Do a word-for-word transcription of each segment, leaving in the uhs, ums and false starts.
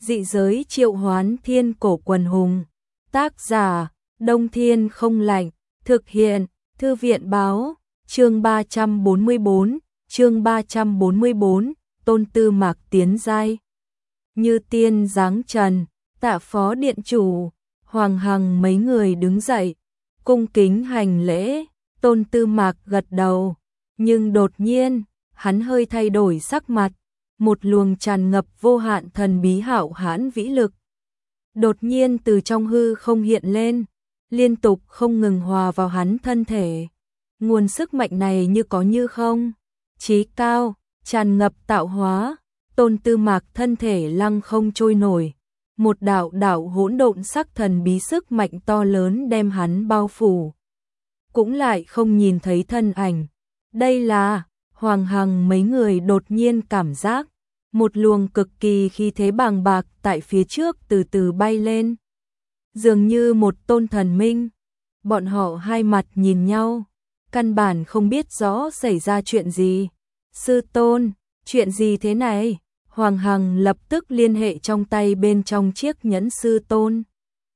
Dị giới triệu hoán thiên cổ quần hùng. Tác giả, Đông Thiên không lạnh. Thực hiện, Thư viện báo. Chương ba trăm bốn mươi bốn, chương ba trăm bốn mươi bốn, Tôn Tư Mạc tiến giai. Như tiên giáng trần, tạ phó điện chủ, Hoàng Hằng mấy người đứng dậy, cung kính hành lễ. Tôn Tư Mạc gật đầu, nhưng đột nhiên, hắn hơi thay đổi sắc mặt, một luồng tràn ngập vô hạn thần bí hạo hãn vĩ lực. Đột nhiên từ trong hư không hiện lên, liên tục không ngừng hòa vào hắn thân thể. Nguồn sức mạnh này như có như không, chí cao, tràn ngập tạo hóa. Tôn Tư Mạc thân thể lăng không trôi nổi, một đạo đạo hỗn độn sắc thần bí sức mạnh to lớn đem hắn bao phủ. Cũng lại không nhìn thấy thân ảnh. Đây là, Hoàng Hằng mấy người đột nhiên cảm giác, một luồng cực kỳ khí thế bàng bạc tại phía trước từ từ bay lên. Dường như một tôn thần minh. Bọn họ hai mặt nhìn nhau, căn bản không biết rõ xảy ra chuyện gì. Sư tôn, chuyện gì thế này? Hoàng Hằng lập tức liên hệ trong tay bên trong chiếc nhẫn sư tôn.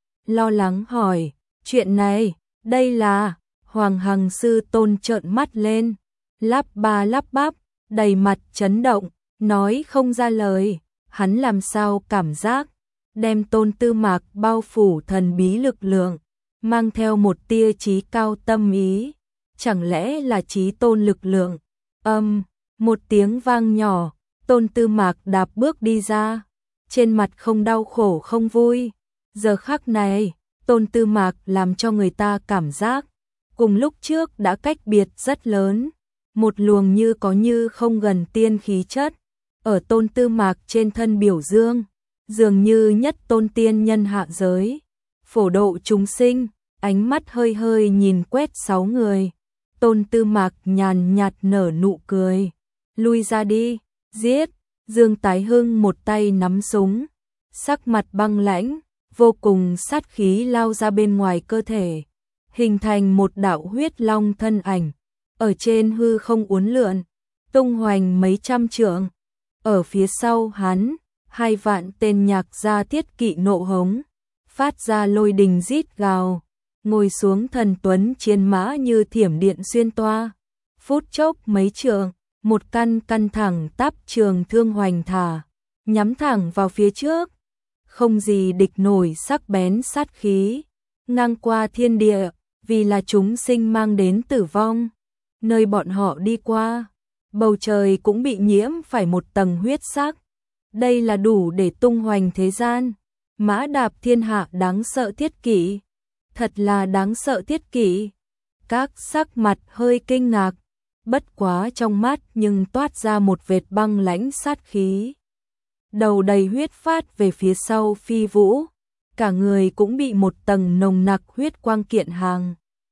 Lo lắng hỏi, chuyện này, đây là... Hoàng Hằng sư tôn trợn mắt lên, lắp ba lắp bắp, đầy mặt chấn động, nói không ra lời. Hắn làm sao cảm giác, đem Tôn Tư Mạc bao phủ thần bí lực lượng, mang theo một tia trí cao tâm ý. Chẳng lẽ là trí tôn lực lượng? Âm, một tiếng vang nhỏ, Tôn Tư Mạc đạp bước đi ra, trên mặt không đau khổ không vui. Giờ khắc này, Tôn Tư Mạc làm cho người ta cảm giác cùng lúc trước đã cách biệt rất lớn, một luồng như có như không gần tiên khí chất ở Tôn Tư Mạc trên thân biểu dương, dường như nhất tôn tiên nhân hạ giới, phổ độ chúng sinh. Ánh mắt hơi hơi nhìn quét sáu người, Tôn Tư Mạc nhàn nhạt nở nụ cười, lui ra đi, giết. Dương Tái Hưng một tay nắm súng, sắc mặt băng lãnh, vô cùng sát khí lao ra bên ngoài cơ thể, hình thành một đạo huyết long thân ảnh, ở trên hư không uốn lượn, tung hoành mấy trăm trượng. Ở phía sau hắn, hai vạn tên nhạc gia thiết kỵ nộ hống, phát ra lôi đình rít gào, ngồi xuống thần tuấn chiến mã như thiểm điện xuyên toa. Phút chốc mấy trượng, một căn căn thẳng tắp trường thương hoành thả, nhắm thẳng vào phía trước, không gì địch nổi sắc bén sát khí, ngang qua thiên địa. Vì là chúng sinh mang đến tử vong, nơi bọn họ đi qua, bầu trời cũng bị nhiễm phải một tầng huyết sắc. Đây là đủ để tung hoành thế gian, mã đạp thiên hạ đáng sợ thiết kỷ, thật là đáng sợ thiết kỷ. Các sắc mặt hơi kinh ngạc, bất quá trong mắt nhưng toát ra một vệt băng lãnh sát khí. Đầu đầy huyết phát về phía sau phi vũ, cả người cũng bị một tầng nồng nặc huyết quang kiện hàng.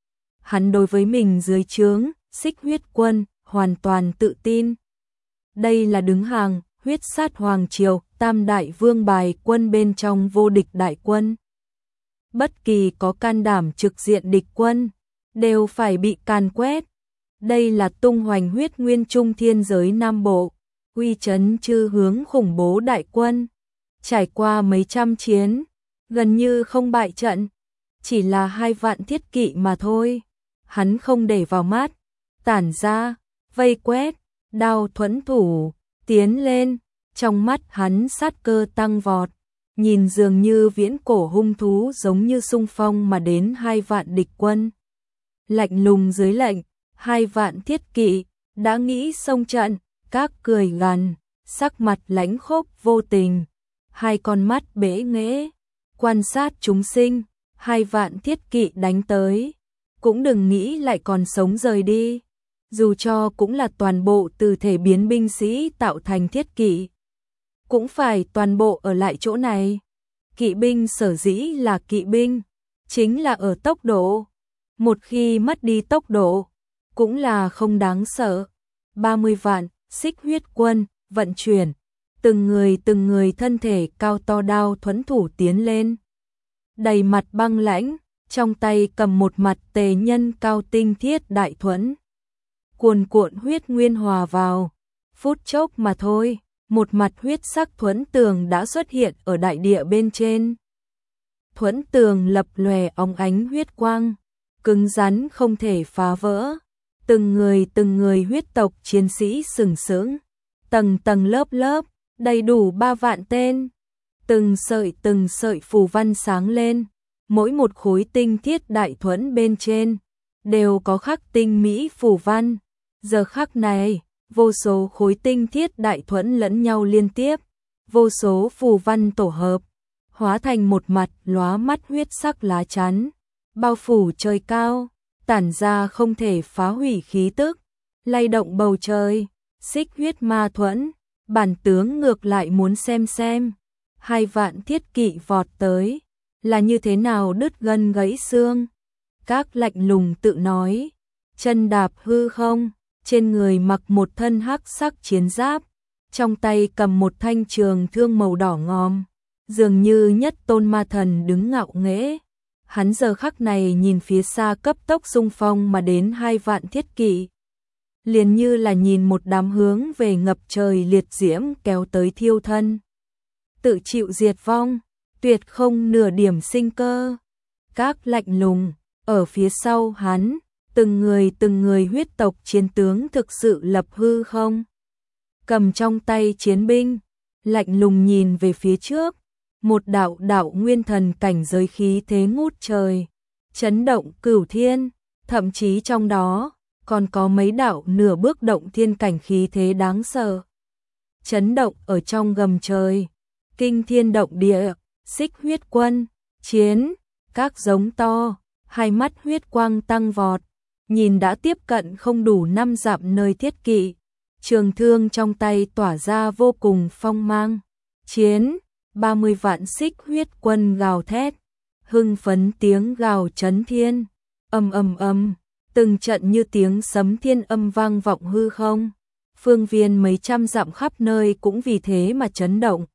Hắn đối với mình dưới trướng, Xích Huyết Quân, hoàn toàn tự tin. Đây là đứng hàng, huyết sát hoàng triều, tam đại vương bài quân bên trong vô địch đại quân. Bất kỳ có can đảm trực diện địch quân, đều phải bị càn quét. Đây là tung hoành huyết nguyên trung thiên giới Nam Bộ, uy chấn chư hướng khủng bố đại quân. Trải qua mấy trăm chiến, gần như không bại trận, chỉ là hai vạn thiết kỵ mà thôi. Hắn không để vào mắt, tản ra, vây quét, đao thuẫn thủ, tiến lên. Trong mắt hắn sát cơ tăng vọt, nhìn dường như viễn cổ hung thú giống như xung phong mà đến hai vạn địch quân. Lạnh lùng dưới lệnh, hai vạn thiết kỵ, đã nghĩ xông trận, các cười gằn, sắc mặt lãnh khốc vô tình. Hai con mắt bể nghễ, quan sát chúng sinh, hai vạn thiết kỵ đánh tới. Cũng đừng nghĩ lại còn sống rời đi, dù cho cũng là toàn bộ từ thể biến binh sĩ tạo thành thiết kỵ, cũng phải toàn bộ ở lại chỗ này. Kỵ binh sở dĩ là kỵ binh, chính là ở tốc độ. Một khi mất đi tốc độ, cũng là không đáng sợ. ba mươi vạn, Xích Huyết Quân, vận chuyển, từng người từng người thân thể cao to đao thuẫn thủ tiến lên. Đầy mặt băng lãnh, trong tay cầm một mặt tề nhân cao tinh thiết đại thuẫn. Cuồn cuộn huyết nguyên hòa vào, phút chốc mà thôi, một mặt huyết sắc thuẫn tường đã xuất hiện ở đại địa bên trên. Thuẫn tường lập lòe óng ánh huyết quang, cứng rắn không thể phá vỡ. Từng người từng người huyết tộc chiến sĩ sừng sững, tầng tầng lớp lớp, đầy đủ ba vạn tên. Từng sợi từng sợi phù văn sáng lên, mỗi một khối tinh thiết đại thuẫn bên trên đều có khắc tinh mỹ phù văn. Giờ khắc này, vô số khối tinh thiết đại thuẫn lẫn nhau liên tiếp, vô số phù văn tổ hợp, hóa thành một mặt lóa mắt huyết sắc lá chắn, bao phủ trời cao, tản ra không thể phá hủy khí tức, lay động bầu trời. Xích huyết ma thuẫn, bản tướng ngược lại muốn xem xem, hai vạn thiết kỵ vọt tới, là như thế nào đứt gân gãy xương. Các lạnh lùng tự nói, chân đạp hư không, trên người mặc một thân hắc sắc chiến giáp, trong tay cầm một thanh trường thương màu đỏ ngòm, dường như nhất tôn ma thần đứng ngạo nghễ. Hắn giờ khắc này nhìn phía xa cấp tốc xung phong mà đến hai vạn thiết kỵ, liền như là nhìn một đám hướng về ngập trời liệt diễm kéo tới thiêu thân, tự chịu diệt vong, tuyệt không nửa điểm sinh cơ. Các lạnh lùng, ở phía sau hắn, từng người từng người huyết tộc chiến tướng thực sự lập hư không, cầm trong tay chiến binh, lạnh lùng nhìn về phía trước, một đạo đạo nguyên thần cảnh giới khí thế ngút trời, chấn động cửu thiên, thậm chí trong đó còn có mấy đạo nửa bước động thiên cảnh khí thế đáng sợ, chấn động ở trong gầm trời, kinh thiên động địa. Xích huyết quân, chiến, các giống to, hai mắt huyết quang tăng vọt, nhìn đã tiếp cận không đủ năm dặm nơi thiết kỵ, trường thương trong tay tỏa ra vô cùng phong mang. Chiến, ba mươi vạn xích huyết quân gào thét, hưng phấn tiếng gào chấn thiên, ầm ầm ầm, từng trận như tiếng sấm thiên âm vang vọng hư không, phương viên mấy trăm dặm khắp nơi cũng vì thế mà chấn động.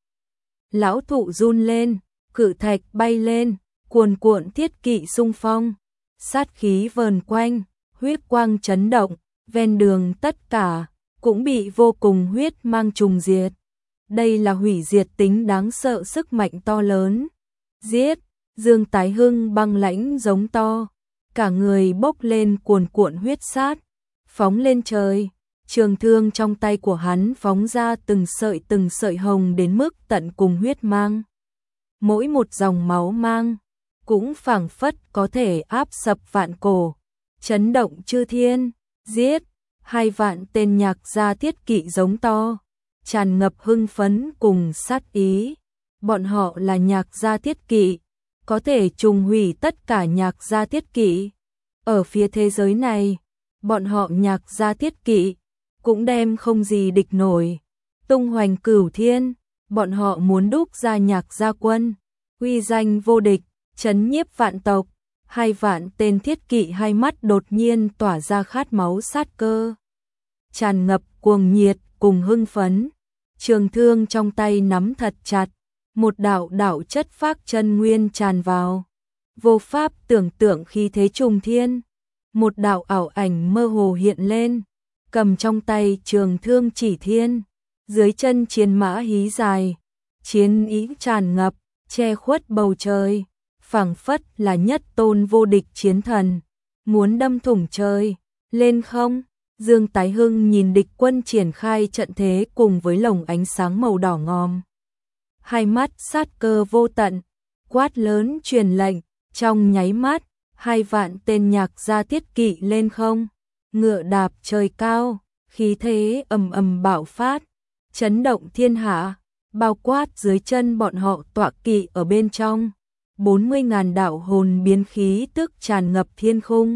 Lão thụ run lên, cự thạch bay lên, cuồn cuộn thiết kỵ xung phong, sát khí vờn quanh, huyết quang chấn động, ven đường tất cả cũng bị vô cùng huyết mang trùng diệt. Đây là hủy diệt tính đáng sợ, sức mạnh to lớn. Giết, Dương Tái Hưng băng lãnh giống to, cả người bốc lên cuồn cuộn huyết sát, phóng lên trời. Trường thương trong tay của hắn phóng ra từng sợi từng sợi hồng đến mức tận cùng huyết mang. Mỗi một dòng máu mang cũng phảng phất có thể áp sập vạn cổ, chấn động chư thiên. Giết, hai vạn tên nhạc gia thiết kỵ giống to, tràn ngập hưng phấn cùng sát ý. Bọn họ là nhạc gia thiết kỵ, có thể trùng hủy tất cả nhạc gia thiết kỵ. Ở phía thế giới này, bọn họ nhạc gia thiết kỵ cũng đem không gì địch nổi. Tung hoành cửu thiên, bọn họ muốn đúc ra nhạc gia quân, uy danh vô địch, chấn nhiếp vạn tộc. Hai vạn tên thiết kỵ hai mắt đột nhiên tỏa ra khát máu sát cơ, tràn ngập cuồng nhiệt cùng hưng phấn. Trường thương trong tay nắm thật chặt, một đạo đạo chất phác chân nguyên tràn vào, vô pháp tưởng tượng khí thế trùng thiên. Một đạo ảo ảnh mơ hồ hiện lên, cầm trong tay trường thương chỉ thiên, dưới chân chiến mã hí dài, chiến ý tràn ngập, che khuất bầu trời, phảng phất là nhất tôn vô địch chiến thần, muốn đâm thủng trời. Lên không, Dương Tái Hưng nhìn địch quân triển khai trận thế cùng với lồng ánh sáng màu đỏ ngòm, hai mắt sát cơ vô tận, quát lớn truyền lệnh. Trong nháy mắt, hai vạn tên nhạc gia thiết kỵ lên không, ngựa đạp trời cao, khí thế ầm ầm bạo phát, chấn động thiên hạ, bao quát dưới chân bọn họ tọa kỵ ở bên trong. bốn mươi ngàn đạo hồn biến khí tức tràn ngập thiên khung,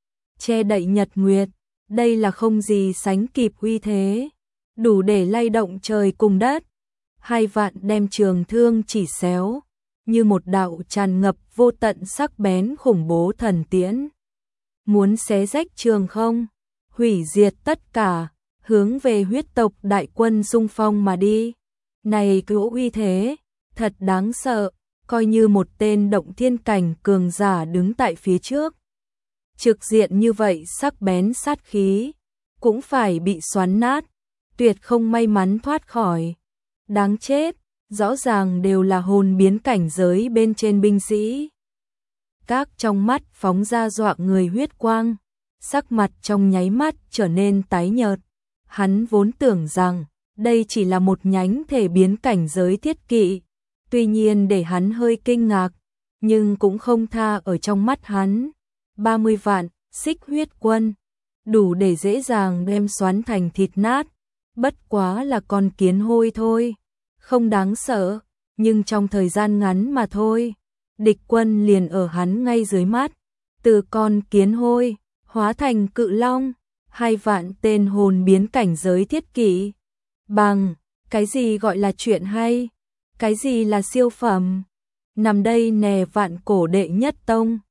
che đậy nhật nguyệt. Đây là không gì sánh kịp uy thế, đủ để lay động trời cùng đất. Hai vạn đem trường thương chỉ xéo, như một đạo tràn ngập vô tận sắc bén khủng bố thần tiễn, muốn xé rách trường không, hủy diệt tất cả, hướng về huyết tộc đại quân xung phong mà đi. Này cỗ uy thế, thật đáng sợ, coi như một tên động thiên cảnh cường giả đứng tại phía trước, trực diện như vậy sắc bén sát khí, cũng phải bị xoắn nát, tuyệt không may mắn thoát khỏi. Đáng chết, rõ ràng đều là hồn biến cảnh giới bên trên binh sĩ. Các trong mắt phóng ra dọa người huyết quang, sắc mặt trong nháy mắt trở nên tái nhợt. Hắn vốn tưởng rằng đây chỉ là một nhánh thể biến cảnh giới thiết kỵ, tuy nhiên để hắn hơi kinh ngạc, nhưng cũng không tha ở trong mắt hắn. ba mươi vạn, xích huyết quân, đủ để dễ dàng đem xoắn thành thịt nát, bất quá là con kiến hôi thôi, không đáng sợ, nhưng trong thời gian ngắn mà thôi, địch quân liền ở hắn ngay dưới mắt, từ con kiến hôi, hóa thành cự long, hai vạn tên hồn biến cảnh giới thiết kỷ. Bằng, cái gì gọi là chuyện hay, cái gì là siêu phẩm, nằm đây nè vạn cổ đệ nhất tông.